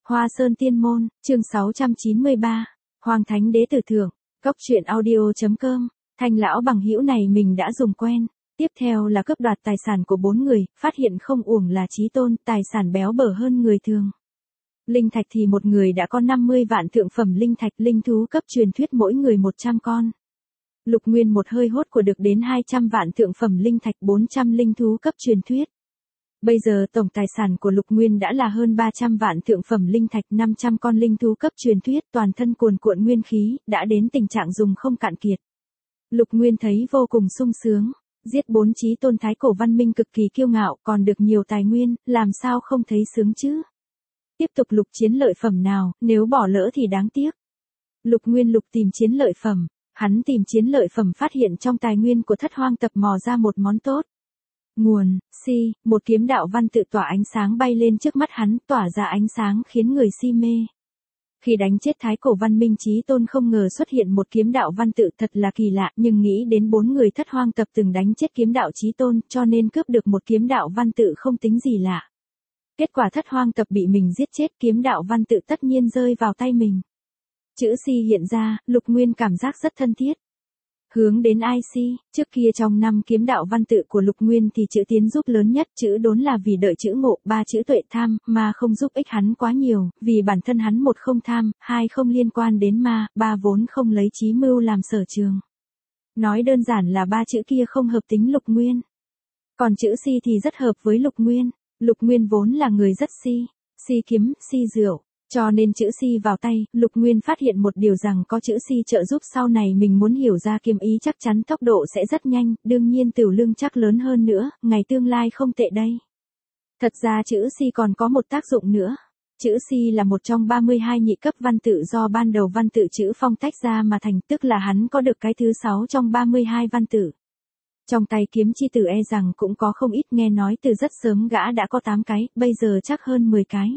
Hoa Sơn Tiên Môn, chương 693, Hoàng Thánh Đế Tử Thưởng, Cốc truyện audio.com, Thanh lão bằng hữu này mình đã dùng quen. Tiếp theo là cướp đoạt tài sản của 4 người, phát hiện không uổng là chí tôn, tài sản béo bở hơn người thường. Linh thạch thì một người đã có 50 vạn thượng phẩm linh thạch, linh thú cấp truyền thuyết mỗi người 100 con. Lục Nguyên một hơi hốt của được đến 200 vạn thượng phẩm linh thạch, 400 linh thú cấp truyền thuyết. Bây giờ tổng tài sản của Lục Nguyên đã là hơn 300 vạn thượng phẩm linh thạch, 500 con linh thú cấp truyền thuyết, toàn thân cuồn cuộn nguyên khí, đã đến tình trạng dùng không cạn kiệt. Lục Nguyên thấy vô cùng sung sướng, giết 4 chí tôn thái cổ văn minh cực kỳ kiêu ngạo, còn được nhiều tài nguyên, làm sao không thấy sướng chứ? Tiếp tục lục chiến lợi phẩm nào, nếu bỏ lỡ thì đáng tiếc. Lục Nguyên lục tìm chiến lợi phẩm, hắn tìm chiến lợi phẩm phát hiện trong tài nguyên của Thất Hoang tập mò ra một món tốt. Nguồn, một kiếm đạo văn tự tỏa ánh sáng bay lên trước mắt hắn, tỏa ra ánh sáng khiến người si mê. Khi đánh chết thái cổ văn minh chí tôn không ngờ xuất hiện một kiếm đạo văn tự, thật là kỳ lạ, nhưng nghĩ đến 4 người Thất Hoang tập từng đánh chết kiếm đạo chí tôn, cho nên cướp được một kiếm đạo văn tự không tính gì lạ. Kết quả Thất Hoang tập bị mình giết chết, kiếm đạo văn tự tất nhiên rơi vào tay mình. Chữ Si hiện ra, Lục Nguyên cảm giác rất thân thiết. Hướng đến IC, trước kia trong 5 kiếm đạo văn tự của Lục Nguyên thì chữ Tiến giúp lớn nhất, chữ Đốn là vì đợi chữ Ngộ, 3 chữ Tuệ tham, mà không giúp ích hắn quá nhiều, vì bản thân hắn 1 không tham, 2 không liên quan đến ma, 3 vốn không lấy chí mưu làm sở trường. Nói đơn giản là 3 chữ kia không hợp tính Lục Nguyên. Còn chữ Si thì rất hợp với Lục Nguyên. Lục Nguyên vốn là người rất si kiếm, si rượu. Cho nên chữ Si vào tay, Lục Nguyên phát hiện một điều rằng có chữ Si trợ giúp sau này mình muốn hiểu ra kiếm ý chắc chắn tốc độ sẽ rất nhanh, đương nhiên tửu lương chắc lớn hơn nữa, ngày tương lai không tệ đây. Thật ra chữ Si còn có một tác dụng nữa. Chữ Si là một trong 32 nhị cấp văn tự do ban đầu văn tự chữ phong tách ra mà thành, tức là hắn có được cái thứ 6 trong 32 văn tự. Trong tay kiếm chi tử e rằng cũng có không ít, nghe nói từ rất sớm gã đã có 8 cái, bây giờ chắc hơn 10 cái.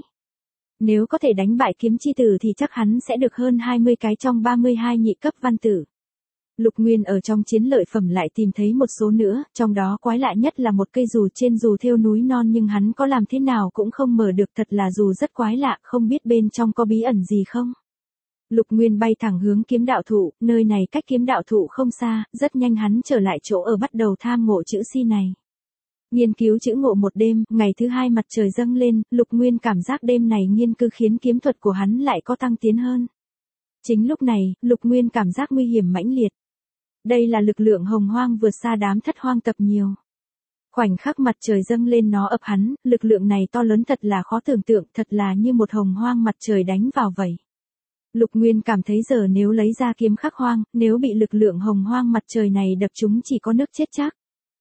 Nếu có thể đánh bại kiếm chi tử thì chắc hắn sẽ được hơn 20 cái trong 32 nhị cấp văn tử. Lục Nguyên ở trong chiến lợi phẩm lại tìm thấy một số nữa, trong đó quái lạ nhất là một cây dù trên dù thêu núi non, nhưng hắn có làm thế nào cũng không mở được, thật là dù rất quái lạ, không biết bên trong có bí ẩn gì không. Lục Nguyên bay thẳng hướng kiếm đạo thụ, nơi này cách kiếm đạo thụ không xa, rất nhanh hắn trở lại chỗ ở bắt đầu tham ngộ chữ Si này. Nghiên cứu chữ Ngộ một đêm, ngày thứ 2 mặt trời dâng lên, Lục Nguyên cảm giác đêm này nghiên cứu khiến kiếm thuật của hắn lại có tăng tiến hơn. Chính lúc này, Lục Nguyên cảm giác nguy hiểm mãnh liệt. Đây là lực lượng hồng hoang vượt xa đám Thất Hoang tập nhiều. Khoảnh khắc mặt trời dâng lên nó ập hắn, lực lượng này to lớn thật là khó tưởng tượng, thật là như một hồng hoang mặt trời đánh vào vậy. Lục Nguyên cảm thấy giờ nếu lấy ra kiếm khắc hoang, nếu bị lực lượng hồng hoang mặt trời này đập trúng chỉ có nước chết chắc.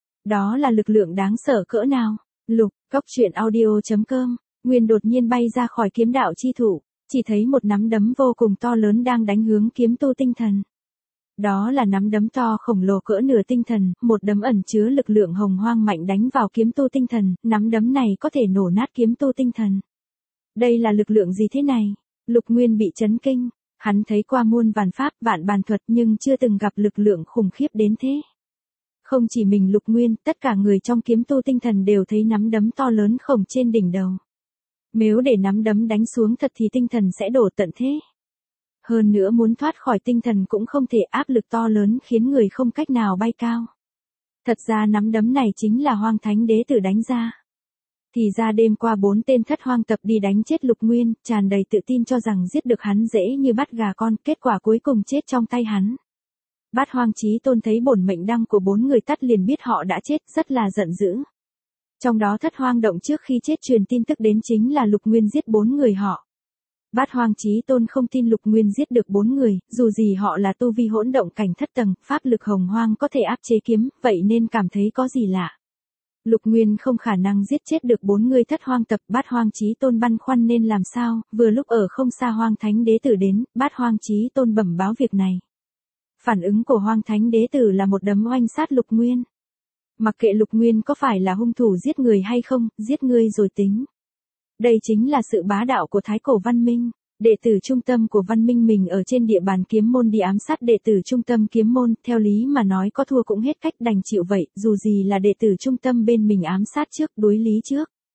Đó là lực lượng đáng sợ cỡ nào? Cốc truyện audio.com, Nguyên đột nhiên bay ra khỏi kiếm đạo chi thủ, chỉ thấy một nắm đấm vô cùng to lớn đang đánh hướng kiếm tu tinh thần. Đó là nắm đấm to khổng lồ cỡ nửa tinh thần, một đấm ẩn chứa lực lượng hồng hoang mạnh đánh vào kiếm tu tinh thần, nắm đấm này có thể nổ nát kiếm tu tinh thần. Đây là lực lượng gì thế này? Lục Nguyên bị chấn kinh, hắn thấy qua muôn vàn pháp, vạn bàn thuật nhưng chưa từng gặp lực lượng khủng khiếp đến thế. Không chỉ mình Lục Nguyên, tất cả người trong kiếm tu tinh thần đều thấy nắm đấm to lớn khổng trên đỉnh đầu. Nếu để nắm đấm đánh xuống thật thì tinh thần sẽ đổ tận thế. Hơn nữa muốn thoát khỏi tinh thần cũng không thể, áp lực to lớn khiến người không cách nào bay cao. Thật ra nắm đấm này chính là Hoang Thánh Đế Tử đánh ra. Thì ra đêm qua 4 tên Thất Hoang tập đi đánh chết Lục Nguyên, tràn đầy tự tin cho rằng giết được hắn dễ như bắt gà con, kết quả cuối cùng chết trong tay hắn. Bát Hoang Chí Tôn thấy bổn mệnh đăng của 4 người tắt liền biết họ đã chết, rất là giận dữ. Trong đó Thất Hoang động trước khi chết truyền tin tức đến chính là Lục Nguyên giết 4 người họ. Bát Hoang Chí Tôn không tin Lục Nguyên giết được 4 người, dù gì họ là tu vi hỗn động cảnh thất tầng, pháp lực hồng hoang có thể áp chế kiếm, vậy nên cảm thấy có gì lạ. Lục Nguyên không khả năng giết chết được 4 người Thất Hoang tập, Bát Hoang Chí Tôn băn khoăn nên làm sao, vừa lúc ở không xa Hoang Thánh Đế Tử đến, Bát Hoang Chí Tôn bẩm báo việc này. Phản ứng của Hoang Thánh Đế Tử là một đấm oanh sát Lục Nguyên. Mặc kệ Lục Nguyên có phải là hung thủ giết người hay không, giết ngươi rồi tính. Đây chính là sự bá đạo của thái cổ văn minh. Đệ tử trung tâm của văn minh mình ở trên địa bàn kiếm môn đi ám sát đệ tử trung tâm kiếm môn, theo lý mà nói có thua cũng hết cách đành chịu vậy, dù gì là đệ tử trung tâm bên mình ám sát trước, đối lý trước.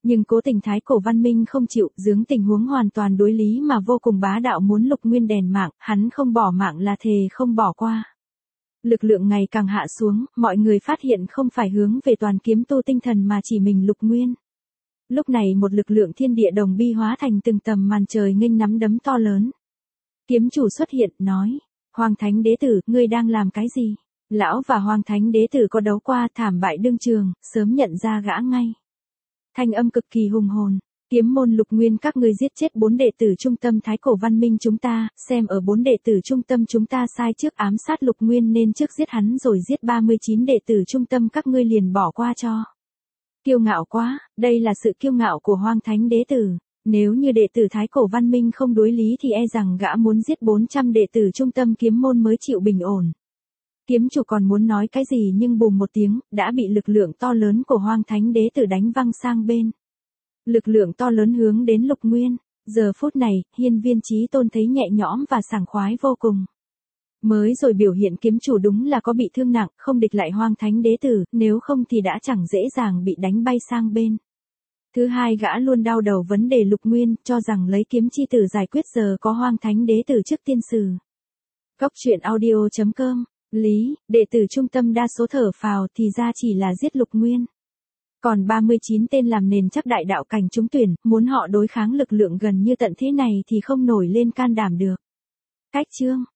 Nhưng cố tình Thái Cổ Văn Minh không chịu, dưới tình huống hoàn toàn đối lý mà vô cùng bá đạo muốn Lục Nguyên đền mạng, hắn không bỏ mạng là thề không bỏ qua. Lực lượng ngày càng hạ xuống, mọi người phát hiện không phải hướng về toàn kiếm tu tinh thần mà chỉ mình Lục Nguyên. Lúc này một lực lượng thiên địa đồng bi hóa thành từng tầm màn trời nghênh nắm đấm to lớn. Kiếm chủ xuất hiện, nói, Hoàng Thánh Đế Tử, ngươi đang làm cái gì? Lão và Hoàng Thánh Đế Tử có đấu qua, thảm bại đương trường, sớm nhận ra gã ngay. Thanh âm cực kỳ hùng hồn, kiếm môn Lục Nguyên các ngươi giết chết 4 đệ tử trung tâm Thái Cổ Văn Minh chúng ta, xem ở 4 đệ tử trung tâm chúng ta sai trước ám sát Lục Nguyên nên trước giết hắn rồi giết 39 đệ tử trung tâm các ngươi liền bỏ qua cho. Kiêu ngạo quá, đây là sự kiêu ngạo của Hoàng Thánh Đế Tử. Nếu như đệ tử Thái Cổ Văn Minh không đối lý thì e rằng gã muốn giết 400 đệ tử trung tâm kiếm môn mới chịu bình ổn. Kiếm chủ còn muốn nói cái gì nhưng bùm một tiếng, đã bị lực lượng to lớn của Hoàng Thánh Đế Tử đánh văng sang bên. Lực lượng to lớn hướng đến Lục Nguyên. Giờ phút này, Hiên Viên Chí Tôn thấy nhẹ nhõm và sảng khoái vô cùng. Mới rồi biểu hiện kiếm chủ đúng là có bị thương nặng, không địch lại Hoàng Thánh Đế Tử, nếu không thì đã chẳng dễ dàng bị đánh bay sang bên. Thứ hai, gã luôn đau đầu vấn đề Lục Nguyên, cho rằng lấy kiếm chi tử giải quyết giờ có Hoàng Thánh Đế Tử trước tiên sử. Cốc truyện audio.com. Lý, đệ tử trung tâm đa số thở phào thì ra chỉ là giết Lục Nguyên. Còn 39 tên làm nền chắc đại đạo cảnh trúng tuyển, muốn họ đối kháng lực lượng gần như tận thế này thì không nổi lên can đảm được. Cách chương